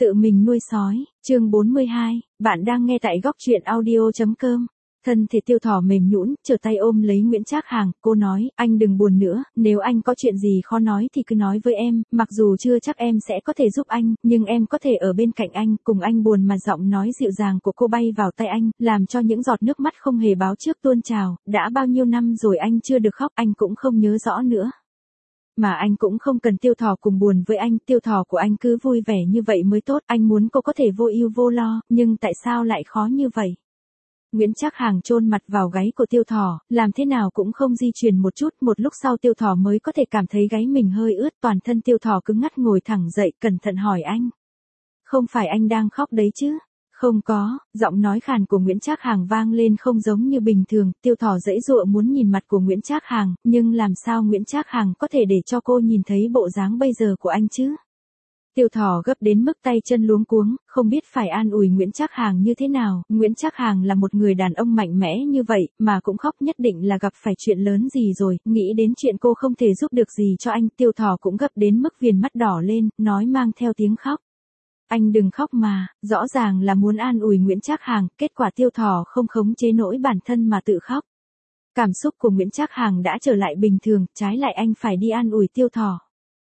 Tự mình nuôi sói, chương 42, bạn đang nghe tại góc truyện audio.com. Thân thể Tiêu Thỏ mềm nhũn, trở tay ôm lấy Nguyễn Trác Hàng, cô nói, anh đừng buồn nữa, nếu anh có chuyện gì khó nói thì cứ nói với em, mặc dù chưa chắc em sẽ có thể giúp anh, nhưng em có thể ở bên cạnh anh, cùng anh buồn mà giọng nói dịu dàng của cô bay vào tay anh, làm cho những giọt nước mắt không hề báo trước tuôn trào, đã bao nhiêu năm rồi anh chưa được khóc, anh cũng không nhớ rõ nữa. Mà anh cũng không cần Tiêu Thỏ cùng buồn với anh, Tiêu Thỏ của anh cứ vui vẻ như vậy mới tốt, anh muốn cô có thể vô ưu vô lo, nhưng tại sao lại khó như vậy? Nguyễn Trác Hàng chôn mặt vào gáy của Tiêu Thỏ, làm thế nào cũng không di chuyển một chút, một lúc sau Tiêu Thỏ mới có thể cảm thấy gáy mình hơi ướt, toàn thân Tiêu Thỏ cứng ngắc ngồi thẳng dậy, cẩn thận hỏi anh. Không phải anh đang khóc đấy chứ? Không có, giọng nói khàn của Nguyễn Trác Hàng vang lên không giống như bình thường, Tiêu Thỏ giãy giụa muốn nhìn mặt của Nguyễn Trác Hàng, nhưng làm sao Nguyễn Trác Hàng có thể để cho cô nhìn thấy bộ dáng bây giờ của anh chứ? Tiêu Thỏ gấp đến mức tay chân luống cuống, không biết phải an ủi Nguyễn Trác Hàng như thế nào, Nguyễn Trác Hàng là một người đàn ông mạnh mẽ như vậy, mà cũng khóc nhất định là gặp phải chuyện lớn gì rồi, nghĩ đến chuyện cô không thể giúp được gì cho anh, Tiêu Thỏ cũng gấp đến mức viền mắt đỏ lên, nói mang theo tiếng khóc. Anh đừng khóc mà, rõ ràng là muốn an ủi Nguyễn Trác Hàng, kết quả Tiêu Thỏ không khống chế nổi bản thân mà tự khóc. Cảm xúc của Nguyễn Trác Hàng đã trở lại bình thường, trái lại anh phải đi an ủi Tiêu Thỏ.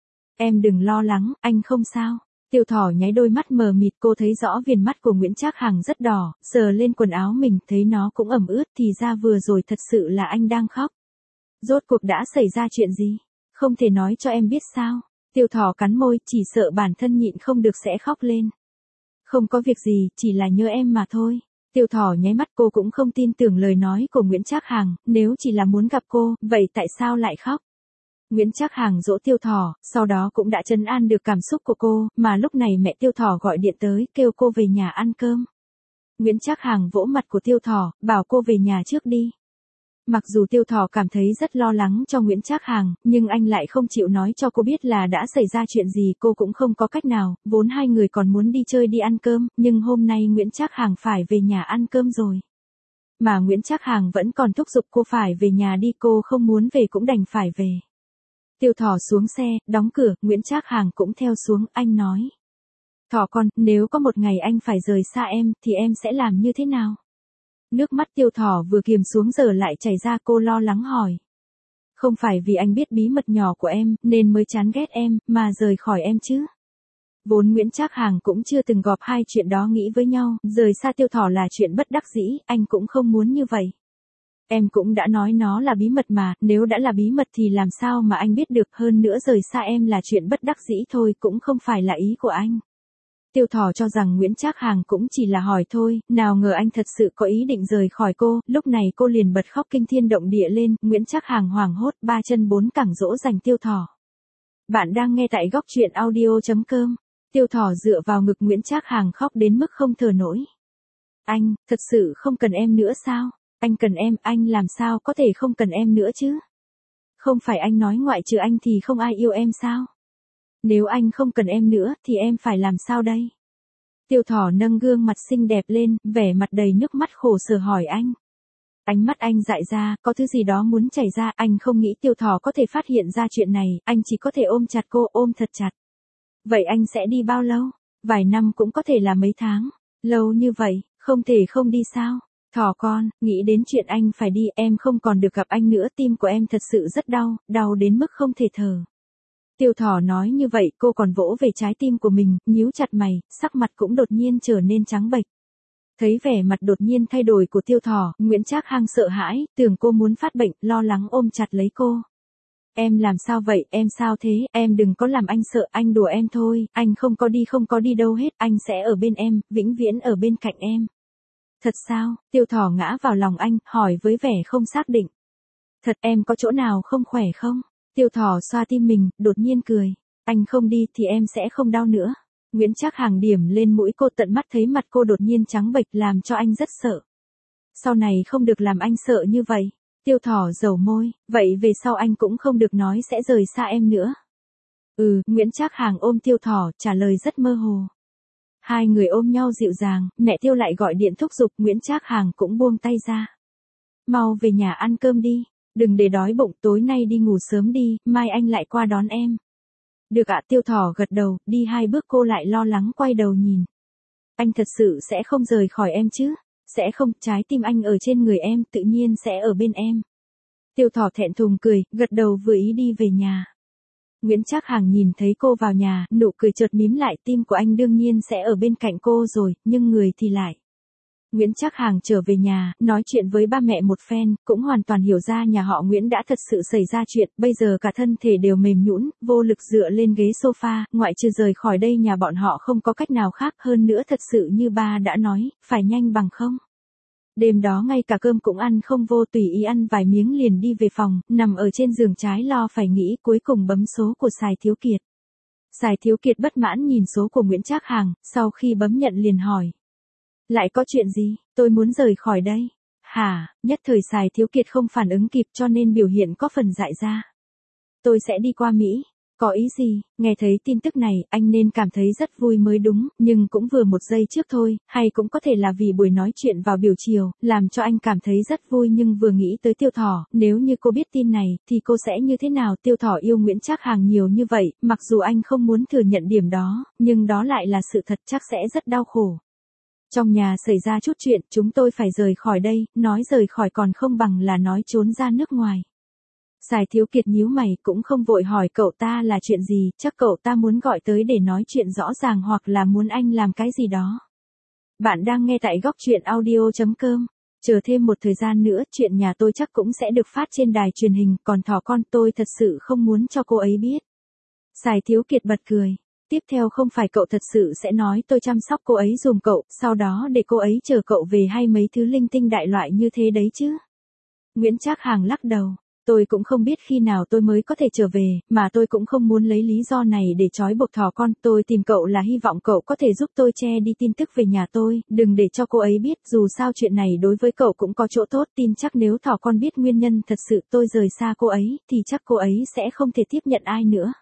Em đừng lo lắng, anh không sao. Tiêu Thỏ nháy đôi mắt mờ mịt, cô thấy rõ viền mắt của Nguyễn Trác Hàng rất đỏ, sờ lên quần áo mình, thấy nó cũng ẩm ướt, thì ra vừa rồi thật sự là anh đang khóc. Rốt cuộc đã xảy ra chuyện gì? Không thể nói cho em biết sao? Tiêu Thỏ cắn môi, chỉ sợ bản thân nhịn không được sẽ khóc lên. Không có việc gì, chỉ là nhớ em mà thôi. Tiêu Thỏ nháy mắt, cô cũng không tin tưởng lời nói của Nguyễn Trác Hàng, nếu chỉ là muốn gặp cô, vậy tại sao lại khóc? Nguyễn Trác Hàng dỗ Tiêu Thỏ, sau đó cũng đã trấn an được cảm xúc của cô, mà lúc này mẹ Tiêu Thỏ gọi điện tới, kêu cô về nhà ăn cơm. Nguyễn Trác Hàng vỗ mặt của Tiêu Thỏ, bảo cô về nhà trước đi. Mặc dù Tiêu Thỏ cảm thấy rất lo lắng cho Nguyễn Trác Hàng, nhưng anh lại không chịu nói cho cô biết là đã xảy ra chuyện gì, cô cũng không có cách nào, vốn hai người còn muốn đi chơi đi ăn cơm, nhưng hôm nay Nguyễn Trác Hàng phải về nhà ăn cơm rồi. Mà Nguyễn Trác Hàng vẫn còn thúc giục cô phải về nhà đi, cô không muốn về cũng đành phải về. Tiêu Thỏ xuống xe, đóng cửa, Nguyễn Trác Hàng cũng theo xuống, anh nói. Thỏ con, nếu có một ngày anh phải rời xa em, thì em sẽ làm như thế nào? Nước mắt Tiêu Thỏ vừa kiềm xuống giờ lại chảy ra, cô lo lắng hỏi. Không phải vì anh biết bí mật nhỏ của em, nên mới chán ghét em, mà rời khỏi em chứ? Vốn Nguyễn Trác Hàng cũng chưa từng gộp hai chuyện đó nghĩ với nhau, rời xa Tiêu Thỏ là chuyện bất đắc dĩ, anh cũng không muốn như vậy. Em cũng đã nói nó là bí mật mà, nếu đã là bí mật thì làm sao mà anh biết được, hơn nữa rời xa em là chuyện bất đắc dĩ thôi, cũng không phải là ý của anh. Tiêu Thỏ cho rằng Nguyễn Trác Hàng cũng chỉ là hỏi thôi, nào ngờ anh thật sự có ý định rời khỏi cô, lúc này cô liền bật khóc kinh thiên động địa lên, Nguyễn Trác Hàng hoảng hốt, ba chân bốn cẳng dỗ dành Tiêu Thỏ. Bạn đang nghe tại góc truyện audio.com. Tiêu Thỏ dựa vào ngực Nguyễn Trác Hàng khóc đến mức không thở nổi. Anh, thật sự không cần em nữa sao? Anh cần em, anh làm sao có thể không cần em nữa chứ? Không phải anh nói ngoại trừ anh thì không ai yêu em sao? Nếu anh không cần em nữa, thì em phải làm sao đây? Tiêu Thỏ nâng gương mặt xinh đẹp lên, vẻ mặt đầy nước mắt khổ sở hỏi anh. Ánh mắt anh dại ra, có thứ gì đó muốn chảy ra, anh không nghĩ Tiêu Thỏ có thể phát hiện ra chuyện này, anh chỉ có thể ôm chặt cô, ôm thật chặt. Vậy anh sẽ đi bao lâu? Vài năm cũng có thể là mấy tháng. Lâu như vậy, không thể không đi sao? Thỏ con, nghĩ đến chuyện anh phải đi, em không còn được gặp anh nữa, tim của em thật sự rất đau, đau đến mức không thể thở. Tiêu Thỏ nói như vậy, cô còn vỗ về trái tim của mình, nhíu chặt mày, sắc mặt cũng đột nhiên trở nên trắng bệch. Thấy vẻ mặt đột nhiên thay đổi của Tiêu Thỏ, Nguyễn Trác Hàng sợ hãi, tưởng cô muốn phát bệnh, lo lắng ôm chặt lấy cô. Em làm sao vậy, em sao thế, em đừng có làm anh sợ, anh đùa em thôi, anh không có đi đâu hết, anh sẽ ở bên em, vĩnh viễn ở bên cạnh em. Thật sao? Tiêu Thỏ ngã vào lòng anh, hỏi với vẻ không xác định. Thật, em có chỗ nào không khỏe không? Tiêu Thỏ xoa tim mình, đột nhiên cười. Anh không đi thì em sẽ không đau nữa. Nguyễn Trác Hàng điểm lên mũi cô, tận mắt thấy mặt cô đột nhiên trắng bệch làm cho anh rất sợ. Sau này không được làm anh sợ như vậy. Tiêu Thỏ dầu môi, vậy về sau anh cũng không được nói sẽ rời xa em nữa. Nguyễn Trác Hàng ôm Tiêu Thỏ, trả lời rất mơ hồ. Hai người ôm nhau dịu dàng, mẹ Tiêu lại gọi điện thúc giục, Nguyễn Trác Hàng cũng buông tay ra. Mau về nhà ăn cơm đi, đừng để đói bụng, tối nay đi ngủ sớm đi, mai anh lại qua đón em. Được ạ, Tiêu Thỏ gật đầu, đi 2 bước cô lại lo lắng quay đầu nhìn. Anh thật sự sẽ không rời khỏi em chứ? Sẽ không, trái tim anh ở trên người em, tự nhiên sẽ ở bên em. Tiêu Thỏ thẹn thùng cười, gật đầu vừa ý đi về nhà. Nguyễn Trác Hằng nhìn thấy cô vào nhà, nụ cười chợt mím lại, tim của anh đương nhiên sẽ ở bên cạnh cô rồi, nhưng người thì lại. Nguyễn Trác Hằng trở về nhà, nói chuyện với ba mẹ một phen, cũng hoàn toàn hiểu ra nhà họ Nguyễn đã thật sự xảy ra chuyện, bây giờ cả thân thể đều mềm nhũn, vô lực dựa lên ghế sofa, ngoại trừ rời khỏi đây nhà bọn họ không có cách nào khác, hơn nữa thật sự như ba đã nói, phải nhanh bằng không. Đêm đó ngay cả cơm cũng ăn không vô, tùy ý ăn vài miếng liền đi về phòng, nằm ở trên giường trái lo phải nghĩ, cuối cùng bấm số của Sài Thiếu Kiệt. Sài Thiếu Kiệt bất mãn nhìn số của Nguyễn Trác Hằng, sau khi bấm nhận liền hỏi. Lại có chuyện gì, tôi muốn rời khỏi đây. Hả, nhất thời Sài Thiếu Kiệt không phản ứng kịp cho nên biểu hiện có phần dại ra. Tôi sẽ đi qua Mỹ. Có ý gì, nghe thấy tin tức này, anh nên cảm thấy rất vui mới đúng, nhưng cũng vừa một giây trước thôi, hay cũng có thể là vì buổi nói chuyện vào buổi chiều, làm cho anh cảm thấy rất vui nhưng vừa nghĩ tới Tiêu Thỏ, nếu như cô biết tin này, thì cô sẽ như thế nào? Tiêu Thỏ yêu Nguyễn Trác Hằng nhiều như vậy, mặc dù anh không muốn thừa nhận điểm đó, nhưng đó lại là sự thật, chắc sẽ rất đau khổ. Trong nhà xảy ra chút chuyện, chúng tôi phải rời khỏi đây, nói rời khỏi còn không bằng là nói trốn ra nước ngoài. Sài Thiếu Kiệt nhíu mày, cũng không vội hỏi cậu ta là chuyện gì, chắc cậu ta muốn gọi tới để nói chuyện rõ ràng hoặc là muốn anh làm cái gì đó. Bạn đang nghe tại góc truyện audio.com. Chờ thêm một thời gian nữa, chuyện nhà tôi chắc cũng sẽ được phát trên đài truyền hình, còn Thỏ con tôi thật sự không muốn cho cô ấy biết. Sài Thiếu Kiệt bật cười. Tiếp theo không phải cậu thật sự sẽ nói tôi chăm sóc cô ấy dùm cậu, sau đó để cô ấy chờ cậu về hay mấy thứ linh tinh đại loại như thế đấy chứ? Nguyễn Trác Hằng lắc đầu. Tôi cũng không biết khi nào tôi mới có thể trở về, mà tôi cũng không muốn lấy lý do này để trói buộc Thỏ con. Tôi tìm cậu là hy vọng cậu có thể giúp tôi che đi tin tức về nhà tôi, đừng để cho cô ấy biết, dù sao chuyện này đối với cậu cũng có chỗ tốt. Tin chắc nếu Thỏ con biết nguyên nhân thật sự tôi rời xa cô ấy, thì chắc cô ấy sẽ không thể tiếp nhận ai nữa.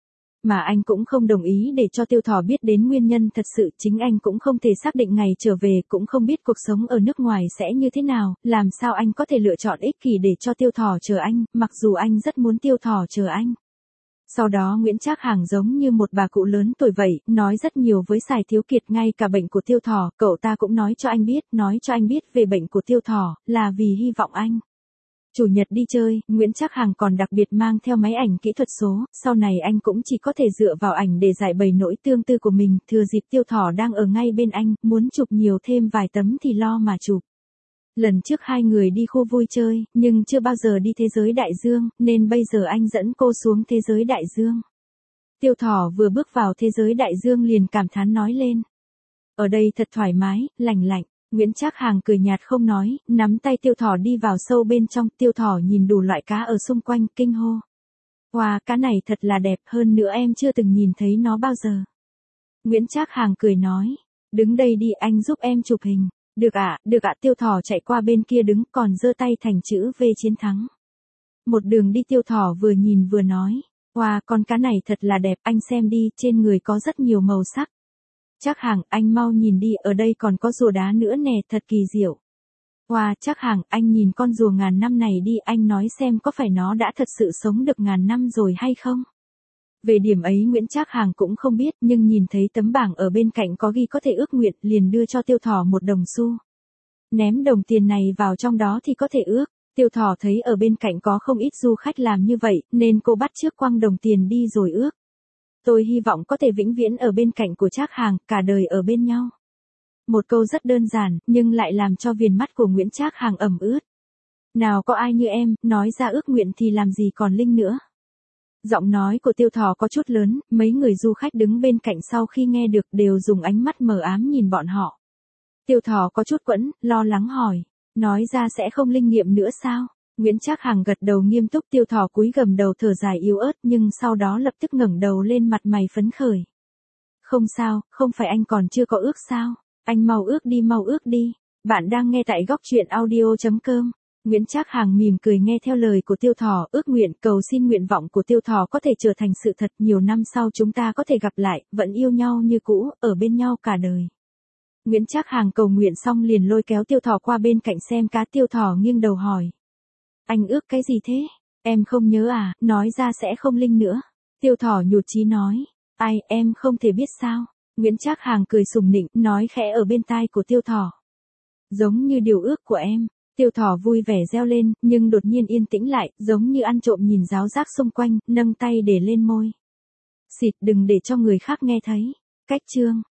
Mà anh cũng không đồng ý để cho Tiêu Thỏ biết đến nguyên nhân thật sự, chính anh cũng không thể xác định ngày trở về, cũng không biết cuộc sống ở nước ngoài sẽ như thế nào, làm sao anh có thể lựa chọn ích kỷ để cho Tiêu Thỏ chờ anh, mặc dù anh rất muốn Tiêu Thỏ chờ anh. Sau đó Nguyễn Trác Hằng giống như một bà cụ lớn tuổi vậy, nói rất nhiều với Sài Thiếu Kiệt, ngay cả bệnh của Tiêu Thỏ, cậu ta cũng nói cho anh biết về bệnh của Tiêu Thỏ, là vì hy vọng anh. Chủ nhật đi chơi, Nguyễn Trác Hằng còn đặc biệt mang theo máy ảnh kỹ thuật số, sau này anh cũng chỉ có thể dựa vào ảnh để giải bày nỗi tương tư của mình, thừa dịp Tiêu Thỏ đang ở ngay bên anh, muốn chụp nhiều thêm vài tấm thì lo mà chụp. Lần trước hai người đi khu vui chơi, nhưng chưa bao giờ đi thế giới đại dương, nên bây giờ anh dẫn cô xuống thế giới đại dương. Tiêu Thỏ vừa bước vào thế giới đại dương liền cảm thán nói lên. Ở đây thật thoải mái, lành lạnh. Nguyễn Trác Hằng cười nhạt không nói, nắm tay Tiêu Thỏ đi vào sâu bên trong. Tiêu Thỏ nhìn đủ loại cá ở xung quanh, kinh hô. Wow, cá này thật là đẹp, hơn nữa em chưa từng nhìn thấy nó bao giờ. Nguyễn Trác Hằng cười nói, đứng đây đi, anh giúp em chụp hình. Được ạ, Tiêu Thỏ chạy qua bên kia đứng, còn giơ tay thành chữ V chiến thắng. Một đường đi Tiêu Thỏ vừa nhìn vừa nói, wow, con cá này thật là đẹp, anh xem đi, trên người có rất nhiều màu sắc. Trác Hằng, anh mau nhìn đi, ở đây còn có rùa đá nữa nè, thật kỳ diệu. Wow, Trác Hằng, anh nhìn con rùa ngàn năm này đi, anh nói xem có phải nó đã thật sự sống được ngàn năm rồi hay không? Về điểm ấy Nguyễn Trác Hằng cũng không biết, nhưng nhìn thấy tấm bảng ở bên cạnh có ghi có thể ước nguyện, liền đưa cho Tiêu Thỏ một đồng xu. Ném đồng tiền này vào trong đó thì có thể ước. Tiêu Thỏ thấy ở bên cạnh có không ít du khách làm như vậy, nên cô bắt chước quăng đồng tiền đi rồi ước. Tôi hy vọng có thể vĩnh viễn ở bên cạnh của Trác Hằng, cả đời ở bên nhau. Một câu rất đơn giản, nhưng lại làm cho viền mắt của Nguyễn Trác Hằng ẩm ướt. Nào có ai như em, nói ra ước nguyện thì làm gì còn linh nữa. Giọng nói của Tiêu Thỏ có chút lớn, mấy người du khách đứng bên cạnh sau khi nghe được đều dùng ánh mắt mờ ám nhìn bọn họ. Tiêu Thỏ có chút quẫn, lo lắng hỏi, nói ra sẽ không linh nghiệm nữa sao? Nguyễn Trác Hằng gật đầu nghiêm túc. Tiêu Thỏ cúi gằm đầu thở dài yếu ớt, nhưng sau đó lập tức ngẩng đầu lên, mặt mày phấn khởi. Không sao, không phải anh còn chưa có ước sao? Anh mau ước đi. Bạn đang nghe tại góc truyện audio.com. Nguyễn Trác Hằng mỉm cười nghe theo lời của Tiêu Thỏ, ước nguyện, cầu xin nguyện vọng của Tiêu Thỏ có thể trở thành sự thật, nhiều năm sau chúng ta có thể gặp lại, vẫn yêu nhau như cũ, ở bên nhau cả đời. Nguyễn Trác Hằng cầu nguyện xong liền lôi kéo Tiêu Thỏ qua bên cạnh xem cá. Tiêu Thỏ nghiêng đầu hỏi. Anh ước cái gì thế? Em không nhớ à, nói ra sẽ không linh nữa. Tiêu Thỏ nhụt chí nói. Ai, em không thể biết sao? Nguyễn Trác Hàng cười sủng nịnh, nói khẽ ở bên tai của Tiêu Thỏ. Giống như điều ước của em. Tiêu Thỏ vui vẻ reo lên, nhưng đột nhiên yên tĩnh lại, giống như ăn trộm nhìn ráo rác xung quanh, nâng tay để lên môi. Xịt, đừng để cho người khác nghe thấy. Cách chương.